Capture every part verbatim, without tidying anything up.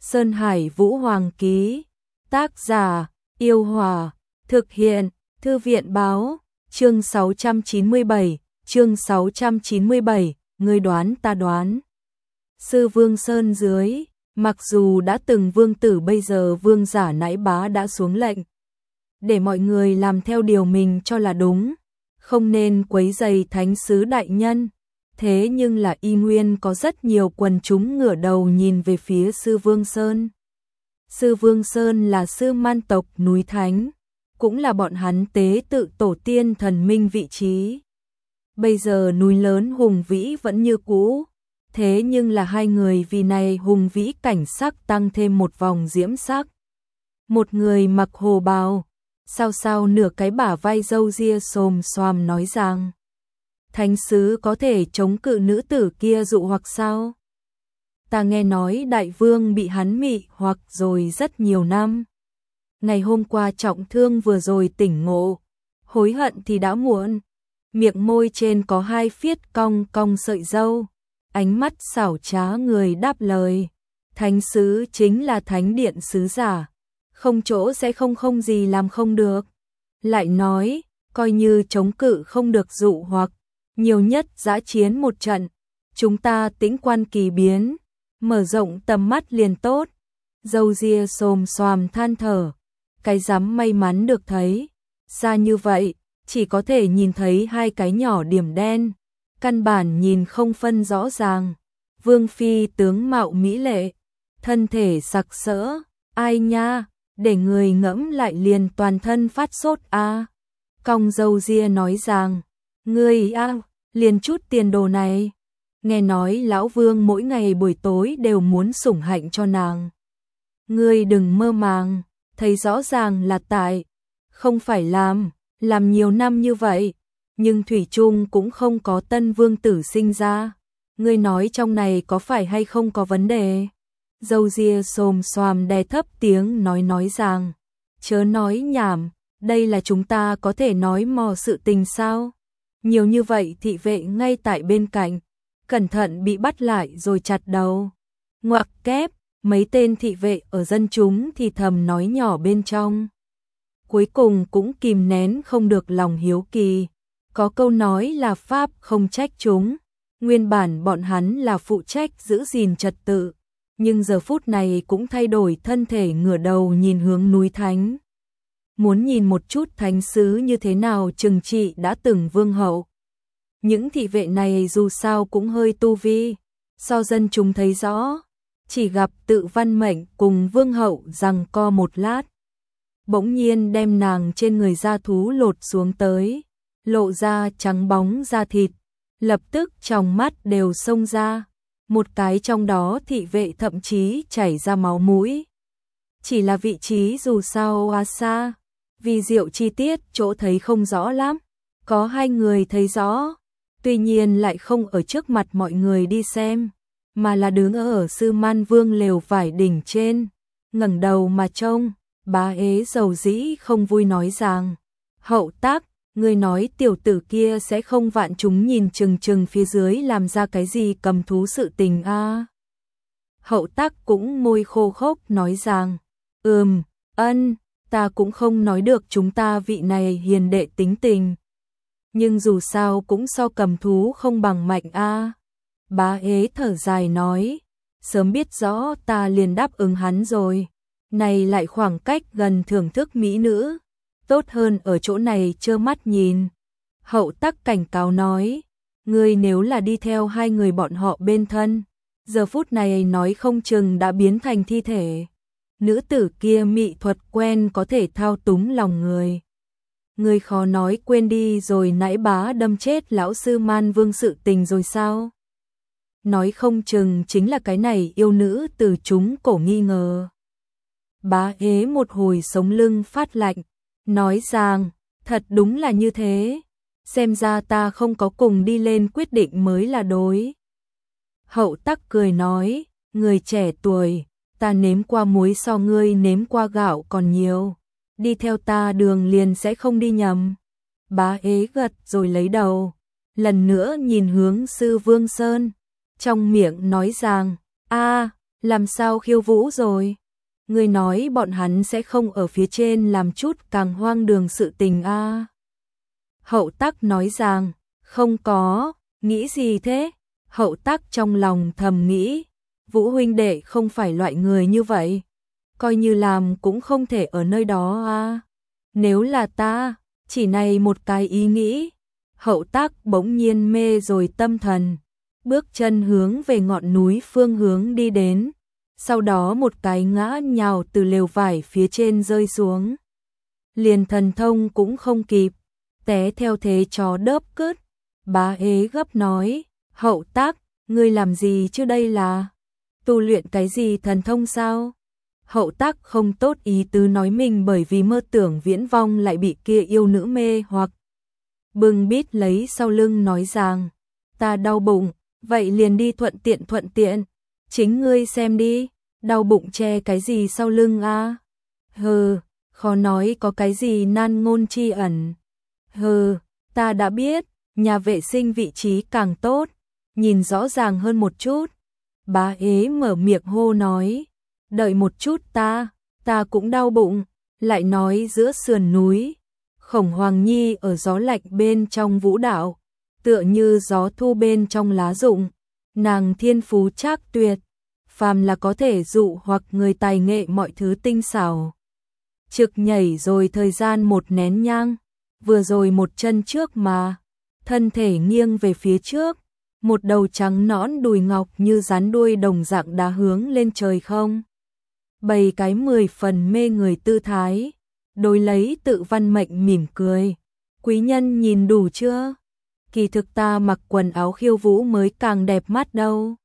Sơn Hải Vũ Hoàng ký. Tác giả, Yêu Hòa. Thực hiện, Thư viện Báo. Chương sáu trăm chín mươi bảy, chương sáu trăm chín mươi bảy, ngươi đoán ta đoán. Sư Vương Sơn dưới, mặc dù đã từng vương tử, bây giờ vương giả nãi bá đã xuống lệnh. Để mọi người làm theo điều mình cho là đúng, không nên quấy rầy thánh sứ đại nhân. Thế nhưng là y nguyên có rất nhiều quần chúng ngửa đầu nhìn về phía Sư Vương Sơn. Sư Vương Sơn là sư man tộc núi Thánh, cũng là bọn hắn tế tự tổ tiên thần minh vị trí. Bây giờ núi lớn hùng vĩ vẫn như cũ, thế nhưng là hai người vì này hùng vĩ cảnh sắc tăng thêm một vòng diễm sắc. Một người mặc hồ bào, sao sao nửa cái bả vai râu ria xồm xoàm nói rằng: Thánh sứ có thể chống cự nữ tử kia dụ hoặc sao? Ta nghe nói đại vương bị hắn mị hoặc rồi rất nhiều năm. Ngày hôm qua trọng thương vừa rồi tỉnh ngộ, hối hận thì đã muộn. Miệng môi trên có hai phiết cong cong sợi râu, ánh mắt xảo trá người đáp lời: Thánh sứ chính là thánh điện sứ giả, không chỗ sẽ không không gì làm không được. Lại nói, coi như chống cự không được dụ hoặc, nhiều nhất dã chiến một trận, chúng ta tĩnh quan kỳ biến, mở rộng tầm mắt liền tốt. Râu ria xồm xoàm than thở, cái dám may mắn được thấy, xa như vậy, chỉ có thể nhìn thấy hai cái nhỏ điểm đen, căn bản nhìn không phân rõ ràng. Vương phi tướng mạo mỹ lệ, thân thể sặc sỡ, ai nha, để người ngẫm lại liền toàn thân phát sốt a. À. Cong râu ria nói rằng: Ngươi a, liền chút tiền đồ này. Nghe nói lão vương mỗi ngày buổi tối đều muốn sủng hạnh cho nàng. Ngươi đừng mơ màng, thấy rõ ràng là tại, không phải làm, làm nhiều năm như vậy, nhưng thủy chung cũng không có tân vương tử sinh ra. Ngươi nói trong này có phải hay không có vấn đề? Râu ria xồm xoàm đè thấp tiếng nói nói rằng: Chớ nói nhảm, đây là chúng ta có thể nói mò sự tình sao? Nhiều như vậy thị vệ ngay tại bên cạnh, cẩn thận bị bắt lại rồi chặt đầu. Ngoặc kép, mấy tên thị vệ ở dân chúng thì thầm nói nhỏ bên trong. Cuối cùng cũng kìm nén không được lòng hiếu kỳ. Có câu nói là pháp không trách chúng. Nguyên bản bọn hắn là phụ trách giữ gìn trật tự, nhưng giờ phút này cũng thay đổi thân thể ngửa đầu nhìn hướng núi Thánh. Muốn nhìn một chút thánh sứ như thế nào trừng trị đã từng vương hậu. Những thị vệ này dù sao cũng hơi tu vi, so dân chúng thấy rõ, chỉ gặp Tự Văn Mệnh cùng vương hậu giằng co một lát. Bỗng nhiên đem nàng trên người da thú lột xuống tới, lộ ra trắng bóng da thịt, lập tức trong mắt đều xông ra, một cái trong đó thị vệ thậm chí chảy ra máu mũi. Chỉ là vị trí dù sao quá xa, vì diệu chi tiết chỗ thấy không rõ lắm, có hai người thấy rõ, tuy nhiên lại không ở trước mặt mọi người đi xem, mà là đứng ở Sư Man Vương lều vải đỉnh trên, ngẩng đầu mà trông. Bá ế dầu dĩ không vui nói rằng: Hậu tác, ngươi nói tiểu tử kia sẽ không vạn chúng nhìn chừng chừng phía dưới làm ra cái gì cầm thú sự tình a? À? Hậu tác cũng môi khô khốc nói rằng: Ừm, ân, ta cũng không nói được chúng ta vị này hiền đệ tính tình. Nhưng dù sao cũng so cầm thú không bằng mạnh a. À? Bá ế thở dài nói: Sớm biết rõ ta liền đáp ứng hắn rồi. Này lại khoảng cách gần thưởng thức mỹ nữ, tốt hơn ở chỗ này trơ mắt nhìn. Hậu tắc cảnh cáo nói: Ngươi nếu là đi theo hai người bọn họ bên thân, giờ phút này nói không chừng đã biến thành thi thể. Nữ tử kia mị thuật quen có thể thao túng lòng người. Ngươi khó nói quên đi rồi nãy bá đâm chết lão sư Man Vương sự tình rồi sao? Nói không chừng chính là cái này yêu nữ từ chúng cổ nghi ngờ. Bá ế một hồi sống lưng phát lạnh, nói rằng: Thật đúng là như thế, xem ra ta không có cùng đi lên quyết định mới là đối. Hậu tắc cười nói: Người trẻ tuổi, ta nếm qua muối so ngươi nếm qua gạo còn nhiều, đi theo ta đường liền sẽ không đi nhầm. Bá ế gật rồi lấy đầu, lần nữa nhìn hướng Sư Vương Sơn, trong miệng nói rằng: A, Làm sao khiêu vũ rồi? Ngươi nói bọn hắn sẽ không ở phía trên làm chút càng hoang đường sự tình a? Hậu Tắc nói rằng, không có, nghĩ gì thế? Hậu Tắc trong lòng thầm nghĩ, Vũ huynh đệ không phải loại người như vậy, coi như làm cũng không thể ở nơi đó a. Nếu là ta, chỉ này một cái ý nghĩ, Hậu Tắc bỗng nhiên mê rồi tâm thần, bước chân hướng về ngọn núi phương hướng đi đến, sau đó một cái ngã nhào từ lều vải phía trên rơi xuống. Liền thần thông cũng không kịp, té theo thế chó đớp cứt. Bá ế gấp nói, Hậu Tắc, ngươi làm gì chứ, đây là tu luyện cái gì thần thông sao? Hậu Tắc không tốt ý tứ nói mình bởi vì mơ tưởng viễn vong lại bị kia yêu nữ mê hoặc. Bưng bít lấy sau lưng nói rằng, ta đau bụng, vậy liền đi thuận tiện thuận tiện, chính ngươi xem đi, đau bụng che cái gì sau lưng a? Hừ, khó nói có cái gì nan ngôn chi ẩn. Hừ, ta đã biết, nhà vệ sinh vị trí càng tốt, nhìn rõ ràng hơn một chút. Bá ế mở miệng hô nói, đợi một chút ta, ta cũng đau bụng, lại nói giữa sườn núi. Khổng Hoàng Nhi ở gió lạnh bên trong vũ đạo, tựa như gió thu bên trong lá rụng, nàng thiên phú trác tuyệt, phàm là có thể dụ hoặc người tài nghệ mọi thứ tinh xảo. Trực nhảy rồi thời gian một nén nhang, vừa rồi một chân trước mà, thân thể nghiêng về phía trước, một đầu trắng nõn đùi ngọc như rắn đuôi đồng dạng đá hướng lên trời không. Bày cái mười phần mê người tư thái, đối lấy Tự Văn Mệnh mỉm cười, quý nhân nhìn đủ chưa? Kỳ thực ta mặc quần áo khiêu vũ mới càng đẹp mắt đâu.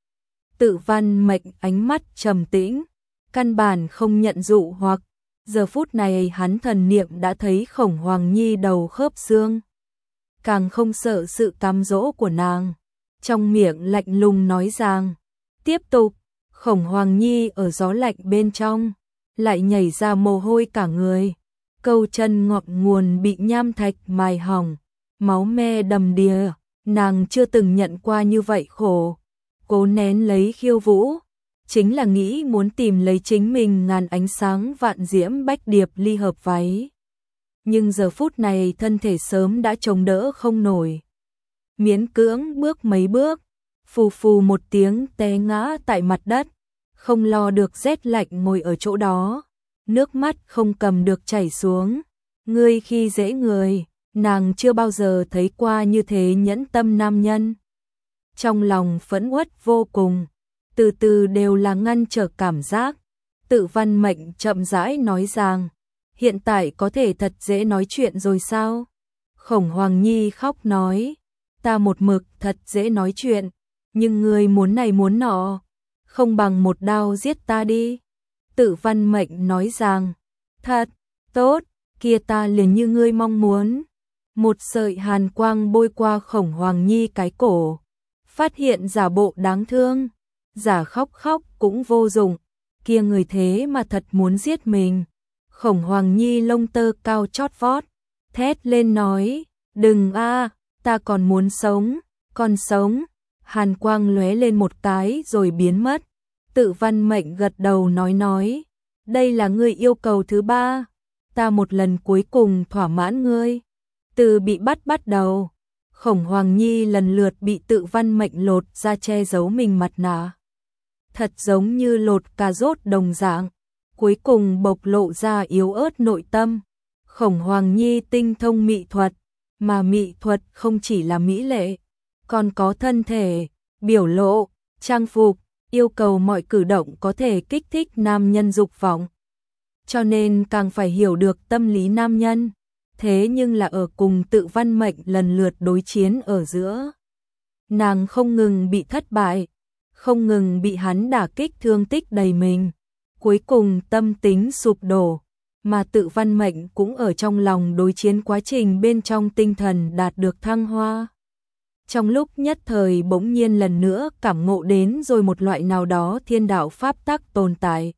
Tự Văn Mệnh ánh mắt trầm tĩnh, căn bản không nhận dụ hoặc, giờ phút này hắn thần niệm đã thấy Khổng Hoàng Nhi đầu khớp xương, càng không sợ sự cám dỗ của nàng, trong miệng lạnh lùng nói rằng, tiếp tục. Khổng Hoàng Nhi ở gió lạnh bên trong, lại nhảy ra mồ hôi cả người, câu chân ngọt nguồn bị nham thạch mài hỏng, máu me đầm đìa, nàng chưa từng nhận qua như vậy khổ, cố nén lấy khiêu vũ, chính là nghĩ muốn tìm lấy chính mình ngàn ánh sáng vạn diễm bách điệp ly hợp váy. Nhưng giờ phút này thân thể sớm đã chống đỡ không nổi, miễn cưỡng bước mấy bước, phù phù một tiếng té ngã tại mặt đất, không lo được rét lạnh ngồi ở chỗ đó, nước mắt không cầm được chảy xuống. Ngươi khi dễ người, nàng chưa bao giờ thấy qua như thế nhẫn tâm nam nhân. Trong lòng phẫn uất vô cùng, từ từ đều là ngăn trở cảm giác. Tự Văn Mệnh chậm rãi nói rằng, hiện tại có thể thật dễ nói chuyện rồi sao? Khổng Hoàng Nhi khóc nói, ta một mực thật dễ nói chuyện, nhưng ngươi muốn này muốn nọ, không bằng một đao giết ta đi. Tự Văn Mệnh nói rằng, thật, tốt, kia ta liền như ngươi mong muốn. Một sợi hàn quang bôi qua Khổng Hoàng Nhi cái cổ, phát hiện giả bộ đáng thương, giả khóc khóc cũng vô dụng, kia người thế mà thật muốn giết mình. Khổng Hoàng Nhi lông tơ cao chót vót, thét lên nói, đừng a, ta còn muốn sống, còn sống. Hàn quang lóe lên một cái rồi biến mất. Tự Văn Mệnh gật đầu nói nói, đây là ngươi yêu cầu thứ ba, ta một lần cuối cùng thỏa mãn ngươi. Từ bị bắt bắt đầu, Khổng Hoàng Nhi lần lượt bị Tự Văn Mệnh lột ra che giấu mình mặt nạ, thật giống như lột cà rốt đồng dạng, cuối cùng bộc lộ ra yếu ớt nội tâm. Khổng Hoàng Nhi tinh thông mỹ thuật, mà mỹ thuật không chỉ là mỹ lệ, còn có thân thể, biểu lộ, trang phục, yêu cầu mọi cử động có thể kích thích nam nhân dục vọng. Cho nên càng phải hiểu được tâm lý nam nhân, thế nhưng là ở cùng Tự Văn Mệnh lần lượt đối chiến ở giữa. Nàng không ngừng bị thất bại, không ngừng bị hắn đả kích thương tích đầy mình, cuối cùng tâm tính sụp đổ, mà Tự Văn Mệnh cũng ở trong lòng đối chiến quá trình bên trong tinh thần đạt được thăng hoa. Trong lúc nhất thời bỗng nhiên lần nữa cảm ngộ đến rồi một loại nào đó thiên đạo pháp tắc tồn tại.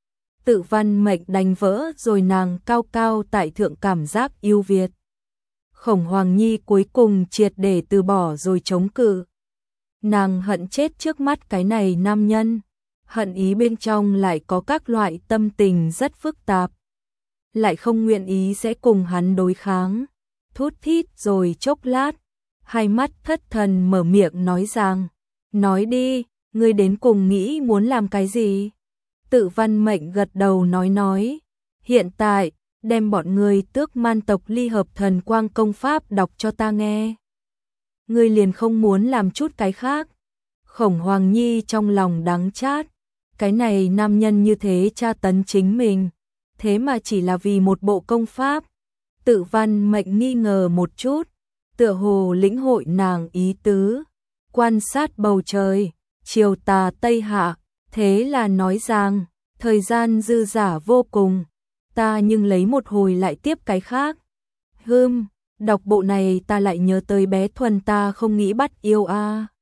Tự Văn Mệnh đánh vỡ rồi nàng cao cao tại thượng cảm giác yêu Việt. Khổng Hoàng Nhi cuối cùng triệt để từ bỏ rồi chống cự. Nàng hận chết trước mắt cái này nam nhân, hận ý bên trong lại có các loại tâm tình rất phức tạp, lại không nguyện ý sẽ cùng hắn đối kháng. Thút thít rồi chốc lát, hai mắt thất thần mở miệng nói rằng, nói đi, ngươi đến cùng nghĩ muốn làm cái gì? Tự Văn Mệnh gật đầu nói nói, hiện tại, đem bọn ngươi Tước Man tộc ly hợp thần quang công pháp đọc cho ta nghe. Ngươi liền không muốn làm chút cái khác. Khổng Hoàng Nhi trong lòng đắng chát, cái này nam nhân như thế tra tấn chính mình, thế mà chỉ là vì một bộ công pháp. Tự Văn Mệnh nghi ngờ một chút, tựa hồ lĩnh hội nàng ý tứ, quan sát bầu trời, chiều tà tây hạ, thế là nói rằng, thời gian dư dả vô cùng, ta nhưng lấy một hồi lại tiếp cái khác. Hừm, đọc bộ này ta lại nhớ tới bé Thuần ta không nghĩ bắt yêu a.